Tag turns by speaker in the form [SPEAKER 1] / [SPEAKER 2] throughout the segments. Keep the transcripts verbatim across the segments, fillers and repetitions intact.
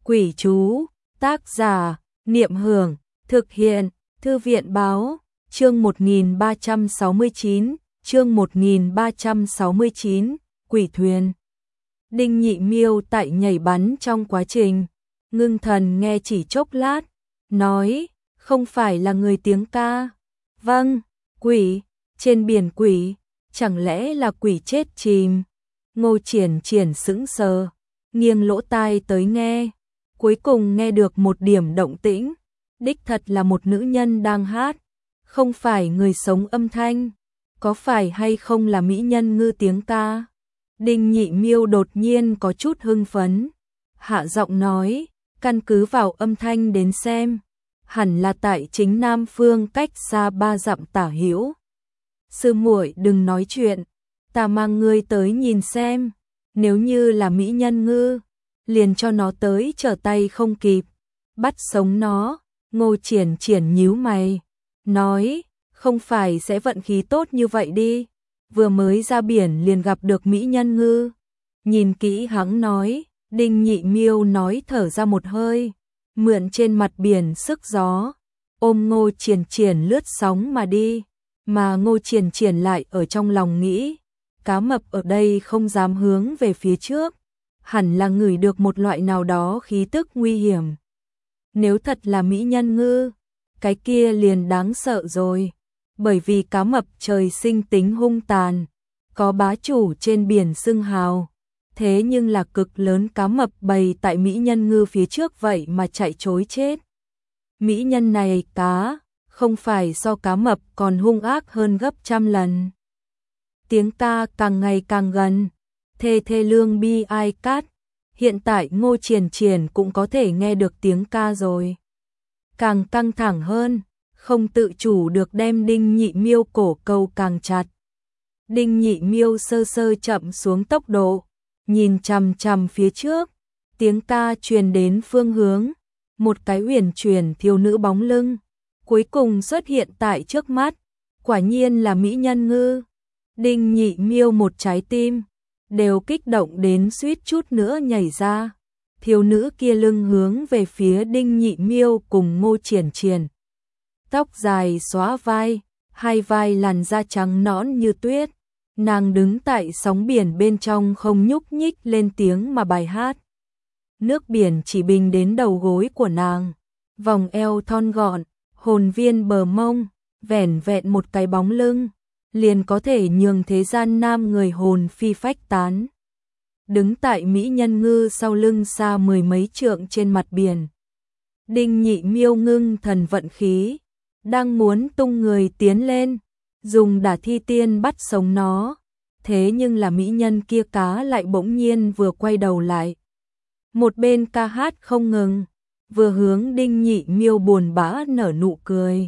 [SPEAKER 1] Quỷ chú, tác giả, Niệm Hưởng, thực hiện, Thư viện Báo, chương một nghìn ba trăm sáu mươi chín, chương một nghìn ba trăm sáu mươi chín, Quỷ Thuyền. Đinh Nhị Miêu tại nhảy bắn trong quá trình, ngưng thần nghe chỉ chốc lát, nói, không phải là người tiếng ca. Vâng, quỷ, trên biển quỷ, chẳng lẽ là quỷ chết chìm. Ngô Triển Triển sững sờ, nghiêng lỗ tai tới nghe, cuối cùng nghe được một điểm động tĩnh, đích thật là một nữ nhân đang hát, không phải người sống âm thanh, có phải hay không là mỹ nhân ngư tiếng ca. Đinh Nhị Miêu đột nhiên có chút hưng phấn, hạ giọng nói, căn cứ vào âm thanh đến xem, hẳn là tại chính Nam Phương cách xa ba dặm tả hữu. Sư muội đừng nói chuyện, ta mang ngươi tới nhìn xem, nếu như là mỹ nhân ngư, liền cho nó tới trở tay không kịp, bắt sống nó. Ngô Triển Triển nhíu mày, nói, không phải sẽ vận khí tốt như vậy đi, vừa mới ra biển liền gặp được mỹ nhân ngư. Nhìn kỹ hắn nói, Đinh Nhị Miêu nói thở ra một hơi, mượn trên mặt biển sức gió, ôm Ngô Triển Triển lướt sóng mà đi, mà Ngô Triển Triển lại ở trong lòng nghĩ, cá mập ở đây không dám hướng về phía trước, hẳn là ngửi được một loại nào đó khí tức nguy hiểm. Nếu thật là mỹ nhân ngư, cái kia liền đáng sợ rồi, bởi vì cá mập trời sinh tính hung tàn, có bá chủ trên biển xưng hào, thế nhưng là cực lớn cá mập bầy tại mỹ nhân ngư phía trước vậy mà chạy trối chết. Mỹ nhân này cá, không phải so cá mập còn hung ác hơn gấp trăm lần. Tiếng ca càng ngày càng gần, thê thê lương bi ai cát. Hiện tại Ngô Triển Triển cũng có thể nghe được tiếng ca rồi. Càng căng thẳng hơn, không tự chủ được đem Đinh Nhị Miêu cổ câu càng chặt. Đinh Nhị Miêu sơ sơ chậm xuống tốc độ, nhìn chằm chằm phía trước, tiếng ca truyền đến phương hướng, một cái uyển chuyển thiếu nữ bóng lưng, cuối cùng xuất hiện tại trước mắt, quả nhiên là mỹ nhân ngư. Đinh Nhị Miêu một trái tim đều kích động đến suýt chút nữa nhảy ra. Thiếu nữ kia lưng hướng về phía Đinh Nhị Miêu cùng Ngô Triển Triển. Tóc dài xóa vai, hai vai làn da trắng nõn như tuyết. Nàng đứng tại sóng biển bên trong không nhúc nhích lên tiếng mà bài hát. Nước biển chỉ bình đến đầu gối của nàng, vòng eo thon gọn, hồn viên bờ mông, vẻn vẹn một cái bóng lưng, liền có thể nhường thế gian nam người hồn phi phách tán. Đứng tại mỹ nhân ngư sau lưng xa mười mấy trượng trên mặt biển. Đinh Nhị Miêu ngưng thần vận khí, đang muốn tung người tiến lên, dùng đả thi tiên bắt sống nó. Thế nhưng là mỹ nhân kia cá lại bỗng nhiên vừa quay đầu lại. Một bên ca hát không ngừng, vừa hướng Đinh Nhị Miêu buồn bã nở nụ cười.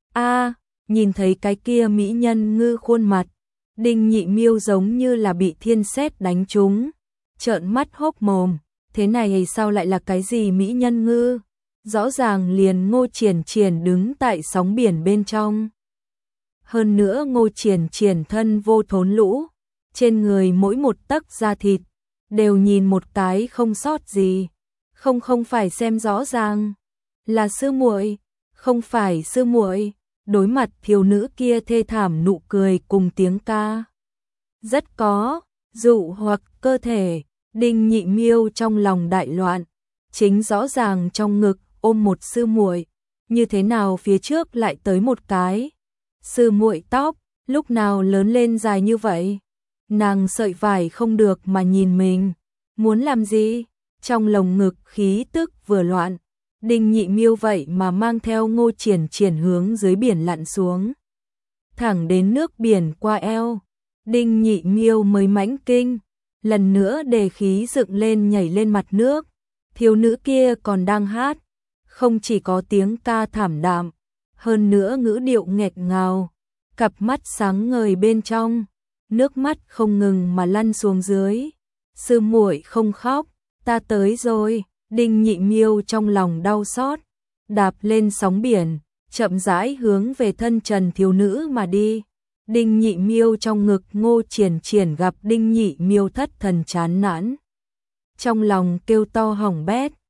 [SPEAKER 1] A, nhìn thấy cái kia mỹ nhân ngư khuôn mặt, Đinh Nhị Miêu giống như là bị thiên sét đánh trúng, trợn mắt hốc mồm, thế này sao lại là cái gì mỹ nhân ngư? Rõ ràng liền Ngô Triển Triển đứng tại sóng biển bên trong. Hơn nữa Ngô Triển Triển thân vô thốn lũ, trên người mỗi một tấc da thịt đều nhìn một cái không sót gì. Không không phải xem rõ ràng, là sư muội, không phải sư muội. Đối mặt thiếu nữ kia thê thảm nụ cười cùng tiếng ca, rất có dụ hoặc cơ thể. Đinh Nhị Miêu trong lòng đại loạn, chính rõ ràng trong ngực ôm một sư muội, như thế nào phía trước lại tới một cái sư muội tóc, lúc nào lớn lên dài như vậy? Nàng sợi vải không được mà nhìn mình, muốn làm gì? Trong lồng ngực khí tức vừa loạn, Đinh Nhị Miêu vậy mà mang theo Ngô Triển Triển hướng dưới biển lặn xuống, thẳng đến nước biển qua eo. Đinh Nhị Miêu mới mãnh kinh, lần nữa đề khí dựng lên nhảy lên mặt nước. Thiếu nữ kia còn đang hát, không chỉ có tiếng ca thảm đạm, hơn nữa ngữ điệu nghẹt ngào, cặp mắt sáng ngời bên trong, nước mắt không ngừng mà lăn xuống dưới. Sư muội không khóc, ta tới rồi. Đinh Nhị Miêu trong lòng đau xót, đạp lên sóng biển, chậm rãi hướng về thân trần thiếu nữ mà đi. Đinh Nhị Miêu trong ngực Ngô Triển Triển gặp Đinh Nhị Miêu thất thần chán nản, trong lòng kêu to hỏng bét.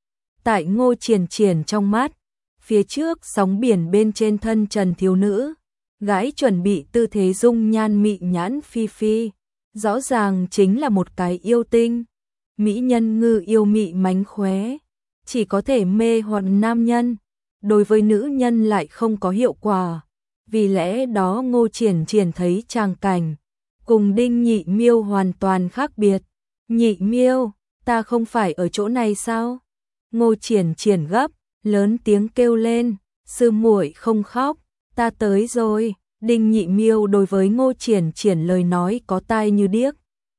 [SPEAKER 1] Tại Ngô Triển Triển trong mắt, phía trước sóng biển bên trên thân trần thiếu nữ, gái chuẩn bị tư thế dung nhan mị nhãn phi phi, rõ ràng chính là một cái yêu tinh. Mỹ nhân ngư yêu mị mánh khóe, chỉ có thể mê hoặc nam nhân, đối với nữ nhân lại không có hiệu quả. Vì lẽ đó Ngô Triển Triển thấy tràng cảnh cùng Đinh Nhị Miêu hoàn toàn khác biệt. Nhị Miêu, ta không phải ở chỗ này sao? Ngô Triển Triển gấp, lớn tiếng kêu lên, sư muội không khóc, ta tới rồi. Đinh Nhị Miêu đối với Ngô Triển Triển lời nói có tai như điếc,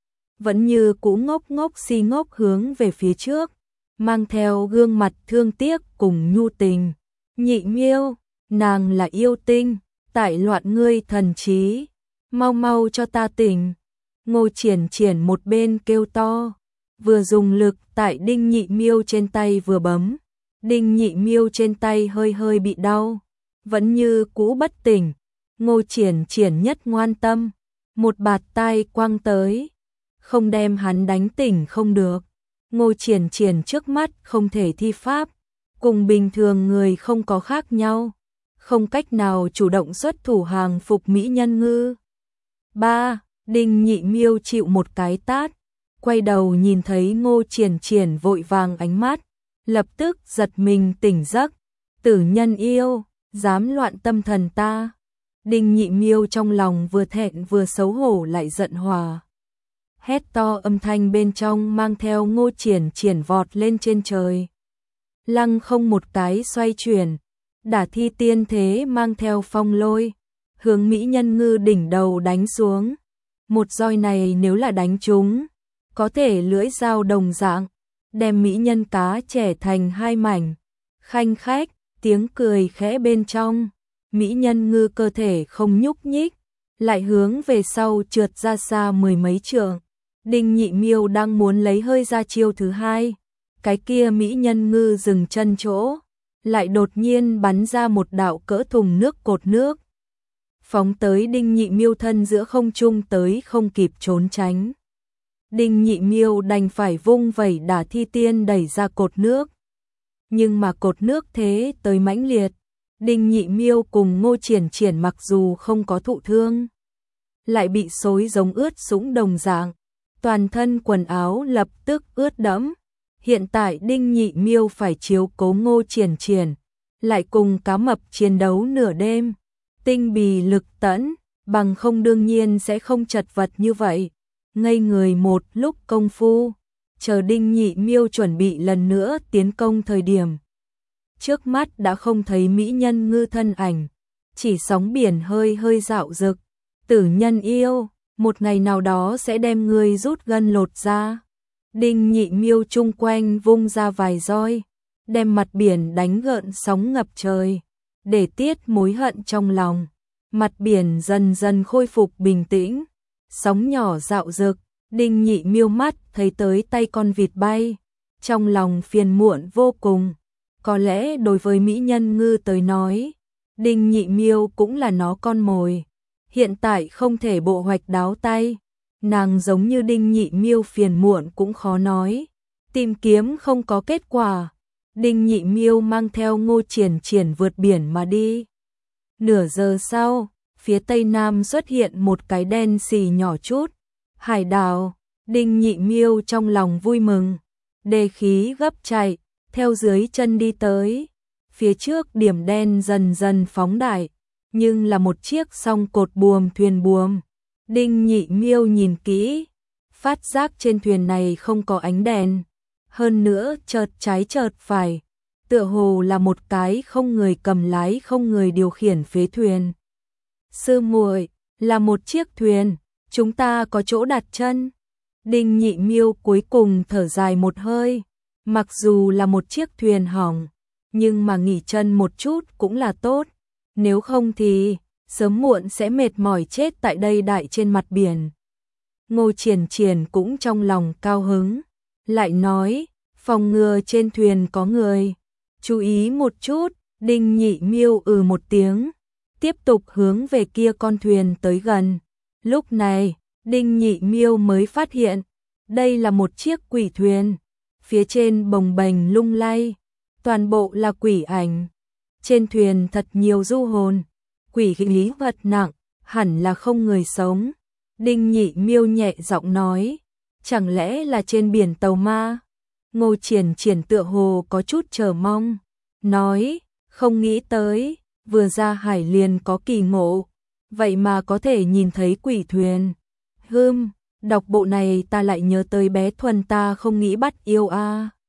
[SPEAKER 1] vẫn như cũ ngốc ngốc si ngốc hướng về phía trước, mang theo gương mặt thương tiếc cùng nhu tình. Nhị Miêu, nàng là yêu tinh, tại loạn ngươi thần trí, mau mau cho ta tỉnh. Ngô Triển Triển một bên kêu to, vừa dùng lực tại Đinh Nhị Miêu trên tay vừa bấm. Đinh Nhị Miêu trên tay hơi hơi bị đau, vẫn như cũ bất tỉnh. Ngô Triển Triển nhất ngoan tâm, một bạt tai quăng tới, không đem hắn đánh tỉnh không được. Ngô Triển Triển trước mắt không thể thi pháp, cùng bình thường người không có khác nhau, không cách nào chủ động xuất thủ hàng phục mỹ nhân ngư. Ba, Đinh Nhị Miêu chịu một cái tát, quay đầu nhìn thấy Ngô Triển Triển vội vàng ánh mắt, lập tức giật mình tỉnh giấc. Tử nhân yêu, dám loạn tâm thần ta. Đinh Nhị Miêu trong lòng vừa thẹn vừa xấu hổ lại giận hòa. Hét to âm thanh bên trong mang theo Ngô Triển Triển vọt lên trên trời. Lăng không một cái xoay chuyển, đả thi tiên thế mang theo phong lôi, hướng mỹ nhân ngư đỉnh đầu đánh xuống. Một roi này nếu là đánh trúng, có thể lưỡi dao đồng dạng, đem mỹ nhân cá trẻ thành hai mảnh. Khanh khách, tiếng cười khẽ bên trong, mỹ nhân ngư cơ thể không nhúc nhích, lại hướng về sau trượt ra xa mười mấy trượng. Đinh Nhị Miêu đang muốn lấy hơi ra chiêu thứ hai, cái kia mỹ nhân ngư dừng chân chỗ, lại đột nhiên bắn ra một đạo cỡ thùng nước cột nước, phóng tới Đinh Nhị Miêu thân giữa không trung tới không kịp trốn tránh. Đinh Nhị Miêu đành phải vung vẩy đả thi tiên đẩy ra cột nước. Nhưng mà cột nước thế tới mãnh liệt, Đinh Nhị Miêu cùng Ngô Triển Triển mặc dù không có thụ thương, lại bị xối giống ướt sũng đồng dạng, toàn thân quần áo lập tức ướt đẫm. Hiện tại Đinh Nhị Miêu phải chiếu cố Ngô Triển Triển, lại cùng cá mập chiến đấu nửa đêm, tinh bì lực tẫn, bằng không đương nhiên sẽ không chật vật như vậy. Ngây người một lúc công phu, chờ Đinh Nhị Miêu chuẩn bị lần nữa tiến công thời điểm, trước mắt đã không thấy mỹ nhân ngư thân ảnh, chỉ sóng biển hơi hơi dạo dực. Tử nhân yêu, một ngày nào đó sẽ đem ngươi rút gân lột ra. Đinh Nhị Miêu chung quanh vung ra vài roi, đem mặt biển đánh gợn sóng ngập trời, để tiết mối hận trong lòng. Mặt biển dần dần khôi phục bình tĩnh, sóng nhỏ dạo dực. Đinh Nhị Miêu mắt thấy tới tay con vịt bay, trong lòng phiền muộn vô cùng. Có lẽ đối với mỹ nhân ngư tới nói, Đinh Nhị Miêu cũng là nó con mồi. Hiện tại không thể bộ hoạch đáo tay, nàng giống như Đinh Nhị Miêu phiền muộn cũng khó nói. Tìm kiếm không có kết quả, Đinh Nhị Miêu mang theo Ngô Triển Triển vượt biển mà đi. Nửa giờ sau, phía tây nam xuất hiện một cái đen xì nhỏ chút, hải đảo. Đinh Nhị Miêu trong lòng vui mừng, đề khí gấp chạy, theo dưới chân đi tới. Phía trước điểm đen dần dần phóng đại, nhưng là một chiếc song cột buồm thuyền buồm. Đinh Nhị Miêu nhìn kỹ, phát giác trên thuyền này không có ánh đèn, hơn nữa chợt trái chợt phải, tựa hồ là một cái không người cầm lái không người điều khiển phế thuyền. Sư muội, là một chiếc thuyền, chúng ta có chỗ đặt chân. Đinh Nhị Miêu cuối cùng thở dài một hơi, mặc dù là một chiếc thuyền hỏng, nhưng mà nghỉ chân một chút cũng là tốt, nếu không thì sớm muộn sẽ mệt mỏi chết tại đây đại trên mặt biển. Ngô Triển Triển cũng trong lòng cao hứng, lại nói, phòng ngừa trên thuyền có người, chú ý một chút. Đinh Nhị Miêu ừ một tiếng, tiếp tục hướng về kia con thuyền tới gần. Lúc này, Đinh Nhị Miêu mới phát hiện, đây là một chiếc quỷ thuyền, phía trên bồng bềnh lung lay, toàn bộ là quỷ ảnh. Trên thuyền thật nhiều du hồn, quỷ khí vật nặng, hẳn là không người sống. Đinh Nhị Miêu nhẹ giọng nói, chẳng lẽ là trên biển tàu ma? Ngô Triển Triển tựa hồ có chút chờ mong, nói, không nghĩ tới, vừa ra hải liền có kỳ ngộ, vậy mà có thể nhìn thấy quỷ thuyền. Hừm, đọc bộ này ta lại nhớ tới bé Thuần ta không nghĩ bắt yêu a.